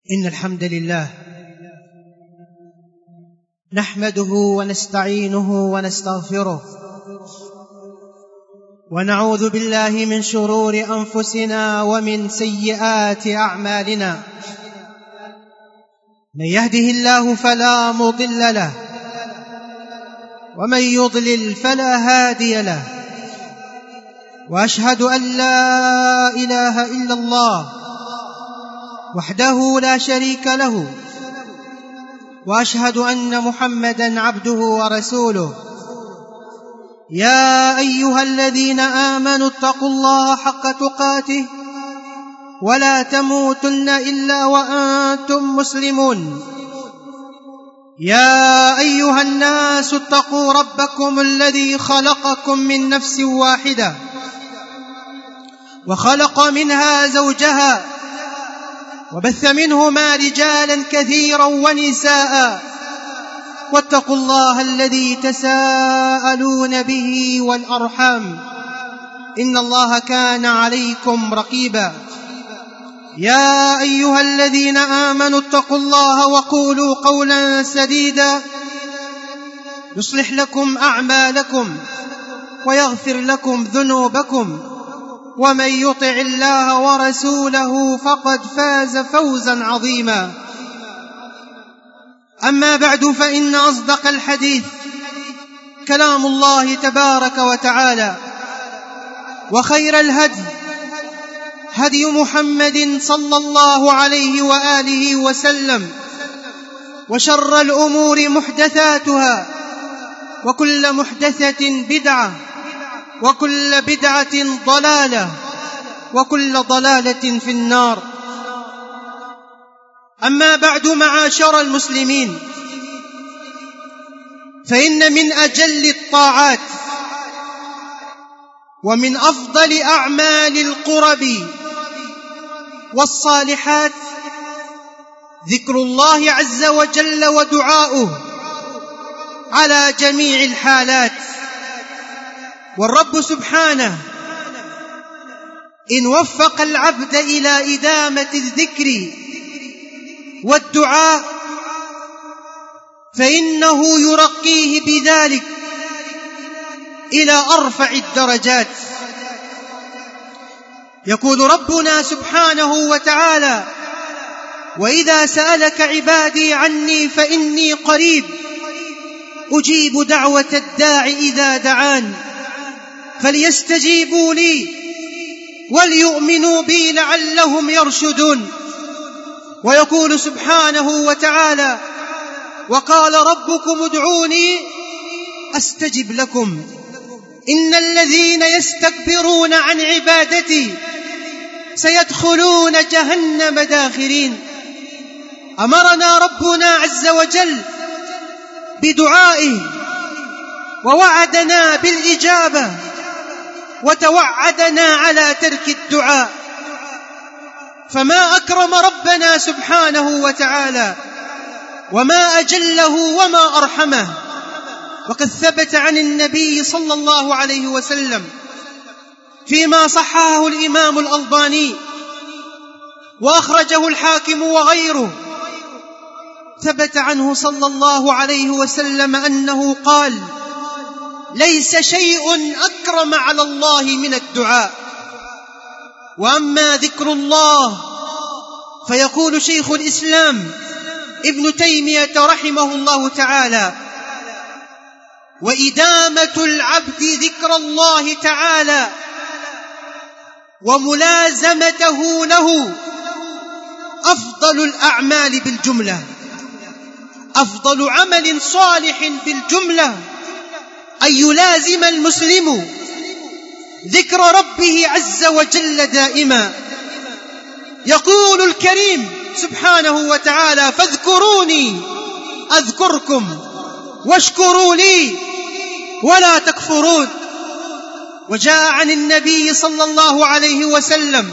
إن الحمد لله نحمده ونستعينه ونستغفره ونعوذ بالله من شرور أنفسنا ومن سيئات أعمالنا. من يهده الله فلا مضل له ومن يضلل فلا هادي له، وأشهد أن لا إله إلا الله وحده لا شريك له، وأشهد أن محمدًا عبده ورسوله. يا أيها الذين آمنوا اتقوا الله حق تقاته ولا تموتن إلا وأنتم مسلمون. يا أيها الناس اتقوا ربكم الذي خلقكم من نفس واحدة وخلق منها زوجها وبث منهما رجالا كثيرا ونساء، واتقوا الله الذي تساءلون به والأرحام إن الله كان عليكم رقيبا. يا أيها الذين آمنوا اتقوا الله وقولوا قولا سديدا يصلح لكم أعمالكم ويغفر لكم ذنوبكم، ومن يطع الله ورسوله فقد فاز فوزا عظيما. أما بعد، فإن أصدق الحديث كلام الله تبارك وتعالى، وخير الهدي هدي محمد صلى الله عليه وآله وسلم، وشر الأمور محدثاتها، وكل محدثة بدعة، وكل بدعة ضلالة، وكل ضلالة في النار. أما بعد، معاشر المسلمين، فإن من أجل الطاعات ومن أفضل أعمال القرب والصالحات ذكر الله عز وجل ودعاؤه على جميع الحالات. والرب سبحانه إن وفق العبد إلى إدامة الذكر والدعاء فإنه يرقيه بذلك إلى أرفع الدرجات. يقول ربنا سبحانه وتعالى: وإذا سألك عبادي عني فإني قريب أجيب دعوة الداع إذا دعان فليستجيبوا لي وليؤمنوا بي لعلهم يرشدون. ويقول سبحانه وتعالى: وقال ربكم ادعوني أستجب لكم إن الذين يستكبرون عن عبادتي سيدخلون جهنم داخرين. أمرنا ربنا عز وجل بدعائه ووعدنا بالإجابة وتوعدنا على ترك الدعاء، فما أكرم ربنا سبحانه وتعالى وما أجله وما أرحمه. وقد ثبت عن النبي صلى الله عليه وسلم فيما صححه الإمام الألباني وأخرجه الحاكم وغيره، ثبت عنه صلى الله عليه وسلم أنه قال: ليس شيء أكرم على الله من الدعاء. وأما ذكر الله فيقول شيخ الإسلام ابن تيمية رحمه الله تعالى: وإدامة العبد ذكر الله تعالى وملازمته له أفضل الأعمال بالجملة. أفضل عمل صالح بالجملة أن يلازم المسلم ذكر ربه عز وجل دائما. يقول الكريم سبحانه وتعالى: فاذكروني أذكركم واشكروا لي ولا تكفرون. وجاء عن النبي صلى الله عليه وسلم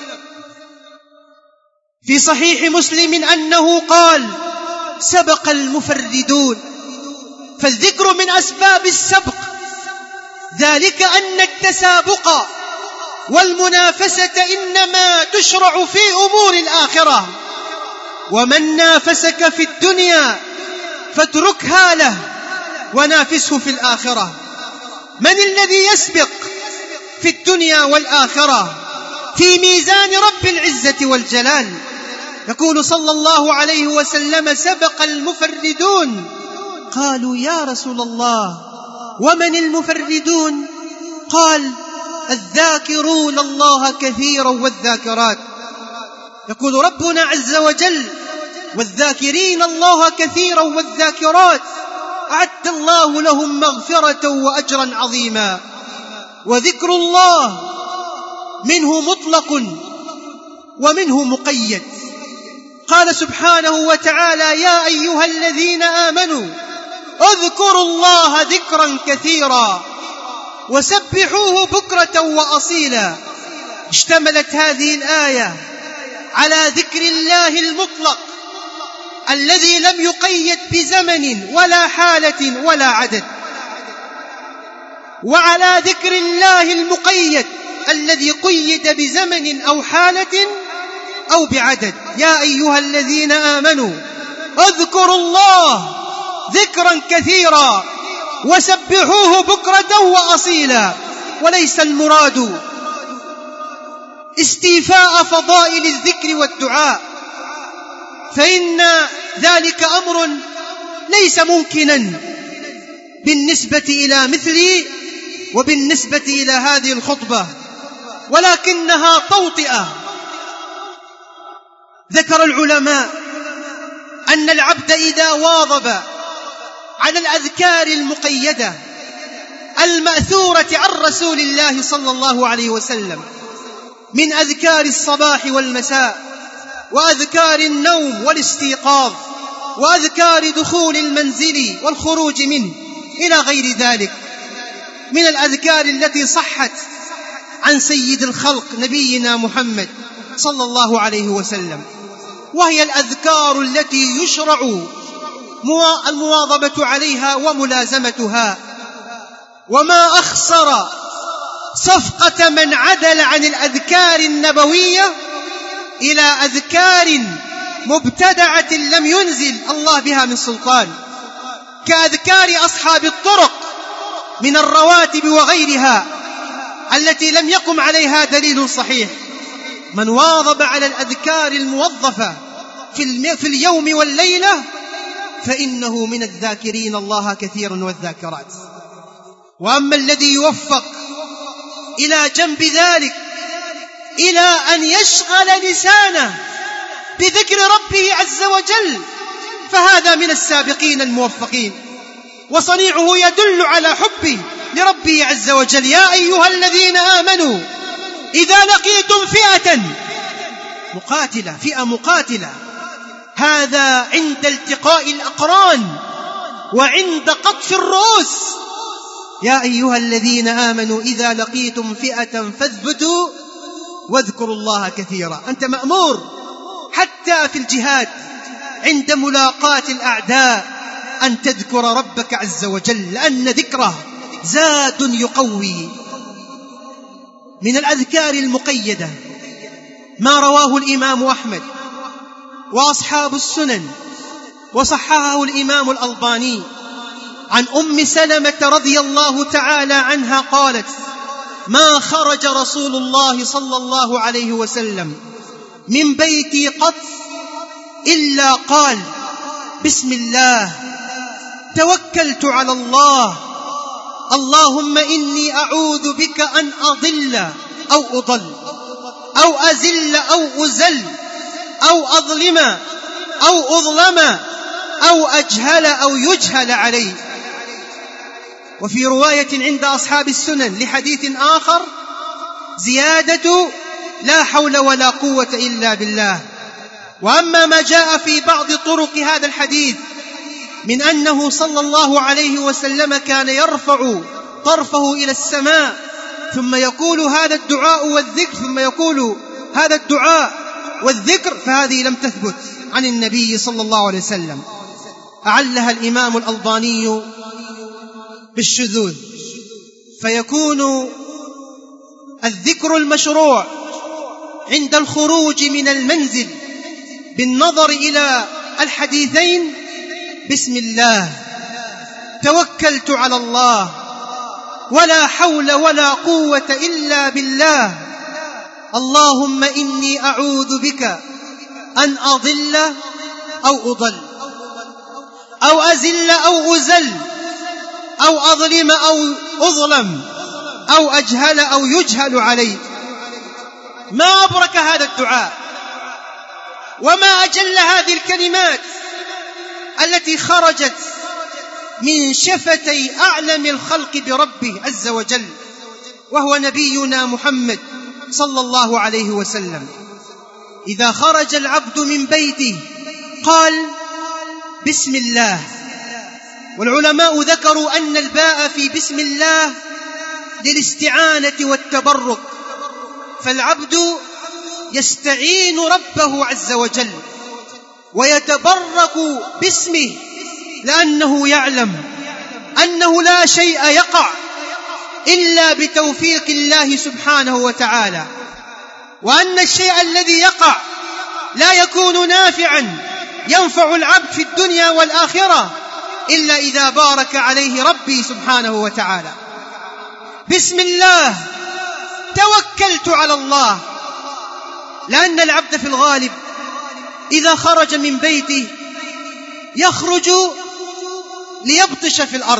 في صحيح مسلم أنه قال: سبق المفردون. فالذكر من أسباب السبق، ذلك أن التسابق والمنافسة إنما تشرع في أمور الآخرة، ومن نافسك في الدنيا فاتركها له ونافسه في الآخرة. من الذي يسبق في الدنيا والآخرة في ميزان رب العزة والجلال؟ يقول صلى الله عليه وسلم: سبق المفردون. قالوا: يا رسول الله ومن المفردون؟ قال: الذاكرون الله كثيرا والذاكرات. يقول ربنا عز وجل: والذاكرين الله كثيرا والذاكرات أعد الله لهم مغفرة وأجرا عظيما. وذكر الله منه مطلق ومنه مقيد. قال سبحانه وتعالى: يا أيها الذين آمنوا اذكروا الله ذكرا كثيرا وسبحوه بكرة وأصيلا. اشتملت هذه الآية على ذكر الله المطلق الذي لم يقيد بزمن ولا حالة ولا عدد، وعلى ذكر الله المقيد الذي قيد بزمن أو حالة أو بعدد. يا أيها الذين آمنوا اذكروا الله ذكرا كثيرا وسبحوه بكرة وأصيلا. وليس المراد استيفاء فضائل الذكر والدعاء، فإن ذلك أمر ليس ممكنا بالنسبة إلى مثلي وبالنسبة إلى هذه الخطبة، ولكنها توطئة. ذكر العلماء أن العبد إذا واظب على الأذكار المقيدة المأثورة عن رسول الله صلى الله عليه وسلم من أذكار الصباح والمساء، وأذكار النوم والاستيقاظ، وأذكار دخول المنزل والخروج منه، إلى غير ذلك من الأذكار التي صحت عن سيد الخلق نبينا محمد صلى الله عليه وسلم، وهي الأذكار التي يشرع المواظبة عليها وملازمتها. وما أخسر صفقة من عدل عن الأذكار النبوية إلى أذكار مبتدعة لم ينزل الله بها من سلطان، كأذكار أصحاب الطرق من الرواتب وغيرها التي لم يقم عليها دليل صحيح. من واظب على الأذكار الموظفة في اليوم والليلة فإنه من الذاكرين الله كثيرا والذاكرات. وأما الذي يوفق إلى جنب ذلك إلى أن يشغل لسانه بذكر ربه عز وجل فهذا من السابقين الموفقين، وصنيعه يدل على حبه لربه عز وجل. يا أيها الذين آمنوا إذا لقيتم فئة مقاتلة، هذا عند التقاء الأقران وعند قطف الرؤوس. يا أيها الذين آمنوا إذا لقيتم فئة فاثبتوا واذكروا الله كثيرا. أنت مأمور حتى في الجهاد عند ملاقاة الأعداء أن تذكر ربك عز وجل، لأن ذكره زاد يقوي. من الأذكار المقيدة ما رواه الإمام أحمد وأصحاب السنن وصححه الإمام الألباني عن أم سلمة رضي الله تعالى عنها قالت: ما خرج رسول الله صلى الله عليه وسلم من بيتي قط إلا قال: بسم الله توكلت على الله، اللهم إني أعوذ بك أن أضل أو أضل أو أزل أو أزل أو أظلم أو أظلم أو أجهل أو يجهل علي. وفي رواية عند أصحاب السنن لحديث آخر زيادة: لا حول ولا قوة إلا بالله. وأما ما جاء في بعض طرق هذا الحديث من أنه صلى الله عليه وسلم كان يرفع طرفه إلى السماء ثم يقول هذا الدعاء والذكر، ثم يقول هذا الدعاء والذكر، فهذه لم تثبت عن النبي صلى الله عليه وسلم. أعلها الإمام الألباني بالشذوذ، فيكون الذكر المشروع عند الخروج من المنزل بالنظر إلى الحديثين: بسم الله، توكلت على الله، ولا حول ولا قوة إلا بالله، اللهم إني أعوذ بك أن أضل أو أضل، أو أزل أو أزل، أو أظلم أو أظلم، أو أجهل أو يجهل علي. ما أبرك هذا الدعاء، وما أجل هذه الكلمات التي خرجت من شفتي أعلم الخلق بربه عز وجل، وهو نبينا محمد صلى الله عليه وسلم. إذا خرج العبد من بيته قال: بسم الله. والعلماء ذكروا أن الباء في بسم الله للاستعانة والتبرك، فالعبد يستعين ربه عز وجل ويتبرك باسمه، لأنه يعلم أنه لا شيء يقع إلا بتوفيق الله سبحانه وتعالى، وأن الشيء الذي يقع لا يكون نافعا ينفع العبد في الدنيا والآخرة إلا إذا بارك عليه ربي سبحانه وتعالى. بسم الله، توكلت على الله. لأن العبد في الغالب إذا خرج من بيته يخرج ليبطش في الأرض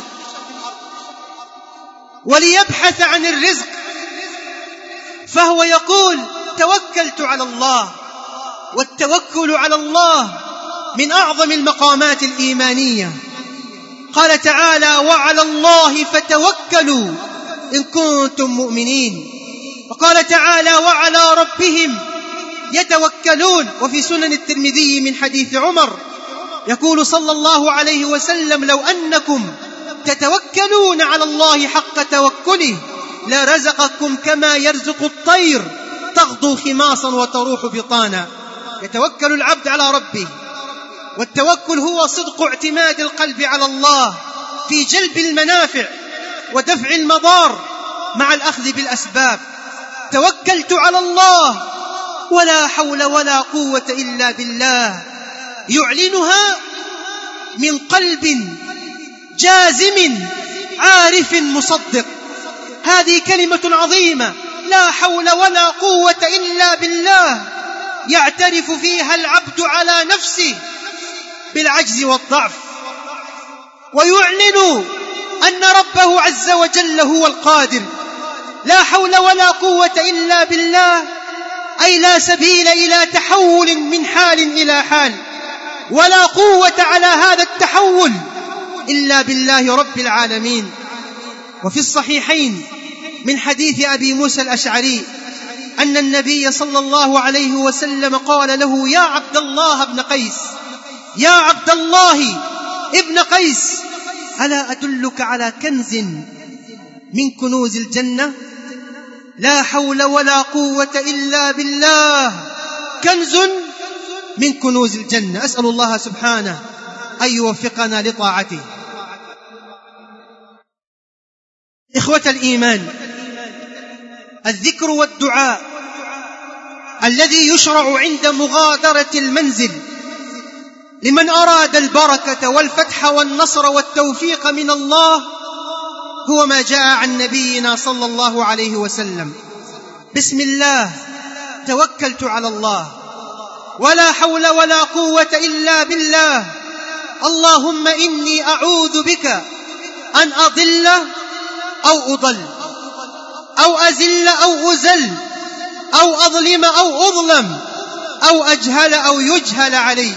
وليبحث عن الرزق، فهو يقول: توكلت على الله. والتوكل على الله من أعظم المقامات الإيمانية. قال تعالى: وعلى الله فتوكلوا إن كنتم مؤمنين. وقال تعالى: وعلى ربهم يتوكلون. وفي سنن الترمذي من حديث عمر يقول صلى الله عليه وسلم: لو أنكم تتوكلون على الله حق توكله لرزقكم كما يرزق الطير تغدو خماصا وتروح بطانا. يتوكل العبد على ربه، والتوكل هو صدق اعتماد القلب على الله في جلب المنافع ودفع المضار مع الأخذ بالأسباب. توكلت على الله ولا حول ولا قوة إلا بالله، يعلنها من قلب جازم عارف مصدق. هذه كلمة عظيمة، لا حول ولا قوة إلا بالله، يعترف فيها العبد على نفسه بالعجز والضعف، ويعلن أن ربه عز وجل هو القادر. لا حول ولا قوة إلا بالله، أي لا سبيل إلى تحول من حال إلى حال، ولا قوة على هذا التحول إلا بالله رب العالمين. وفي الصحيحين من حديث أبي موسى الأشعري أن النبي صلى الله عليه وسلم قال له: يا عبد الله بن قيس، يا عبد الله ابن قيس، ألا أدلك على كنز من كنوز الجنة؟ لا حول ولا قوة إلا بالله، كنز من كنوز الجنة. أسأل الله سبحانه أن يوفقنا لطاعته. إخوة الإيمان، الذكر والدعاء الذي يشرع عند مغادرة المنزل لمن أراد البركة والفتح والنصر والتوفيق من الله هو ما جاء عن نبينا صلى الله عليه وسلم: بسم الله، توكلت على الله، ولا حول ولا قوة إلا بالله، اللهم إني أعوذ بك أن أضل أو أضل، أو أزل أو أزل، أو أظلم أو أظلم، أو أجهل أو يجهل علي.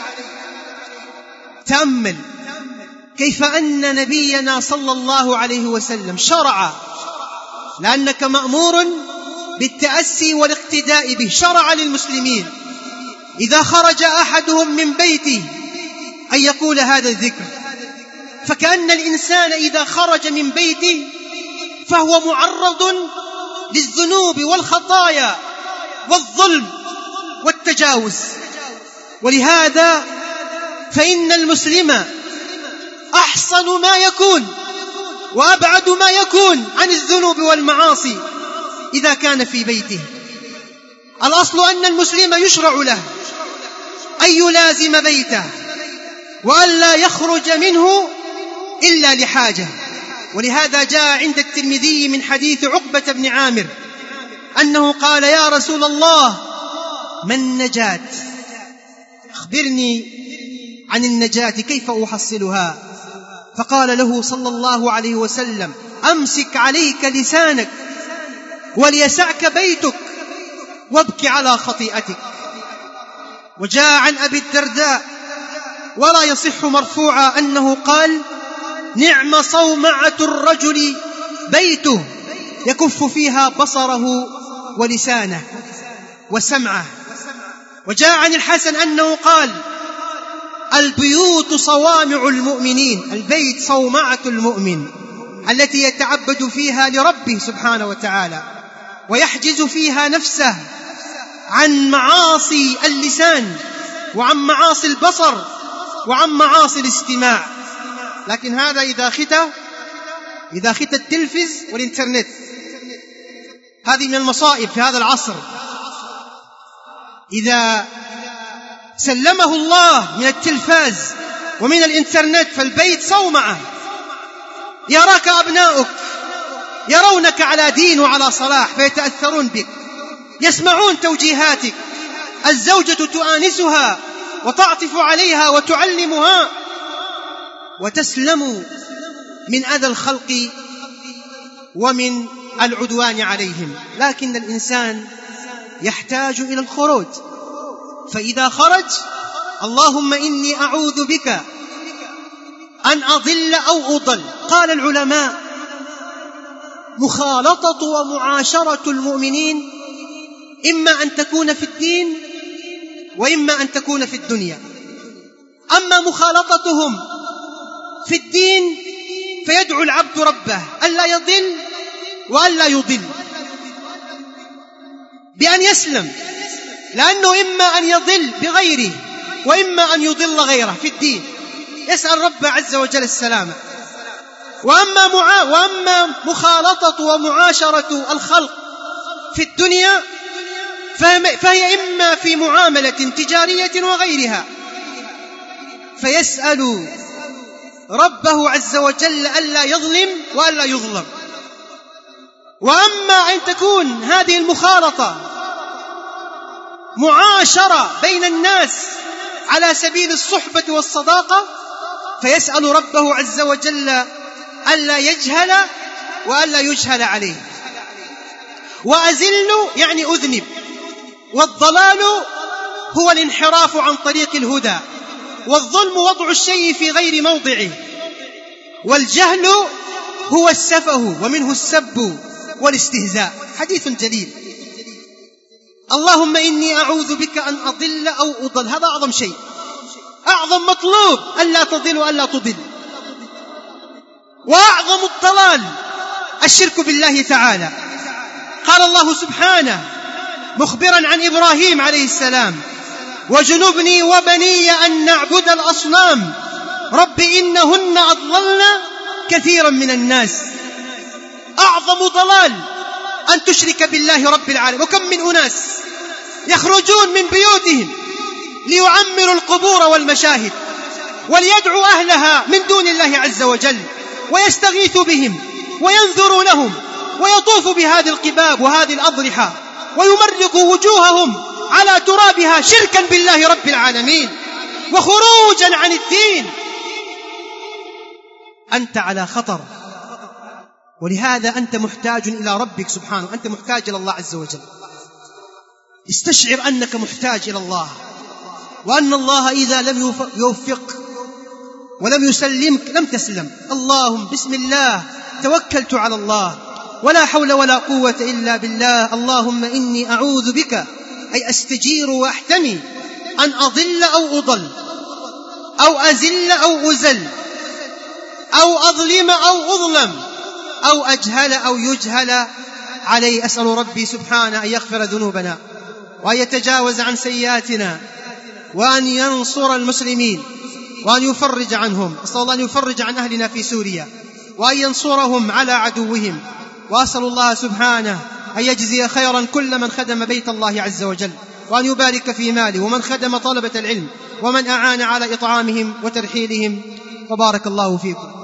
تأمل كيف أن نبينا صلى الله عليه وسلم شرع، لأنك مأمور بالتأسي والاقتداء به، شرع للمسلمين إذا خرج أحدهم من بيته أن يقول هذا الذكر. فكأن الإنسان إذا خرج من بيته فهو معرض للذنوب والخطايا والظلم والتجاوز. ولهذا فإن المسلم أحصن ما يكون وأبعد ما يكون عن الذنوب والمعاصي إذا كان في بيته. الأصل أن المسلم يشرع له أن يلازم بيته وأن لا يخرج منه إلا لحاجة. ولهذا جاء عند الترمذي من حديث عقبة بن عامر أنه قال: يا رسول الله، ما النجاة؟ أخبرني عن النجاة، كيف أحصلها؟ فقال له صلى الله عليه وسلم: أمسك عليك لسانك وليسعك بيتك وابك على خطيئتك. وجاء عن أبي الدرداء ولا يصح مرفوعا أنه قال: نعم صومعة الرجل بيته يكف فيها بصره ولسانه وسمعه. وجاء عن الحسن أنه قال: البيوت صوامع المؤمنين، البيت صومعة المؤمن التي يتعبد فيها لربه سبحانه وتعالى ويحجز فيها نفسه عن معاصي اللسان وعن معاصي البصر وعن معاصي الاستماع. لكن هذا إذا خت التلفز والإنترنت. هذه من المصائب في هذا العصر. إذا سلمه الله من التلفاز ومن الإنترنت فالبيت صومعة، يراك أبناؤك يرونك على دين وعلى صلاح فيتأثرون بك، يسمعون توجيهاتك، الزوجة تؤانسها وتعطف عليها وتعلمها، وتسلم من أذى الخلق ومن العدوان عليهم. لكن الإنسان يحتاج إلى الخروج، فإذا خرج: اللهم إني أعوذ بك أن أضل أو أضل. قال العلماء: مخالطة ومعاشرة المؤمنين إما أن تكون في الدين وإما أن تكون في الدنيا. أما مخالطتهم في الدين فيدعو العبد ربه ألا يضل وألا يضل بأن يسلم، لأنه إما أن يضل بغيره وإما أن يضل غيره في الدين، يسأل ربه عز وجل السلامة. وأما مخالطة ومعاشرة الخلق في الدنيا فهي إما في معاملة تجارية وغيرها، فيسأل ربه عز وجل ألا يظلم وألا يظلم. وأما أن تكون هذه المخالطة معاشرة بين الناس على سبيل الصحبة والصداقة، فيسأل ربه عز وجل ألا يجهل وألا يجهل عليه. وأزل يعني أذنب، والضلال هو الانحراف عن طريق الهدى، والظلم وضع الشيء في غير موضعه، والجهل هو السفه ومنه السب والاستهزاء. حديث جليل: اللهم إني أعوذ بك أن أضل أو أضل. هذا أعظم شيء، أعظم مطلوب ألا تضل وألا تضل. وأعظم الضلال الشرك بالله تعالى. قال الله سبحانه مخبرا عن إبراهيم عليه السلام: وجنبني وبني أن نعبد الأصنام رب إنهن أضللن كثيرا من الناس. أعظم ضلال أن تشرك بالله رب العالمين. وكم من أناس يخرجون من بيوتهم ليعمروا القبور والمشاهد وليدعوا أهلها من دون الله عز وجل، ويستغيث بهم وينذر لهم، ويطوف بهذه القباب وهذه الأضرحة ويمرق وجوههم على ترابها شركا بالله رب العالمين وخروجا عن الدين. أنت على خطر، ولهذا أنت محتاج إلى ربك سبحانه، أنت محتاج إلى الله عز وجل. استشعر أنك محتاج إلى الله، وأن الله إذا لم يوفق ولم يسلمك لم تسلم. اللهم بسم الله توكلت على الله ولا حول ولا قوة إلا بالله. اللهم إني أعوذ بك، أي أستجير وأحتمي، أن أضل أو أضل، أو أزل أو أزل، أو أظلم أو أظلم، أو أجهل أو يجهل علي. أسأل ربي سبحانه أن يغفر ذنوبنا وأن يتجاوز عن سيئاتنا وأن ينصر المسلمين وأن يفرج عنهم. أسأل الله أن يفرج عن أهلنا في سوريا وأن ينصرهم على عدوهم. وأسأل الله سبحانه أن يجزي خيرا كل من خدم بيت الله عز وجل. وأن يبارك في ماله، ومن خدم طلبة العلم، ومن أعان على إطعامهم وترحيلهم. وبارك الله فيكم.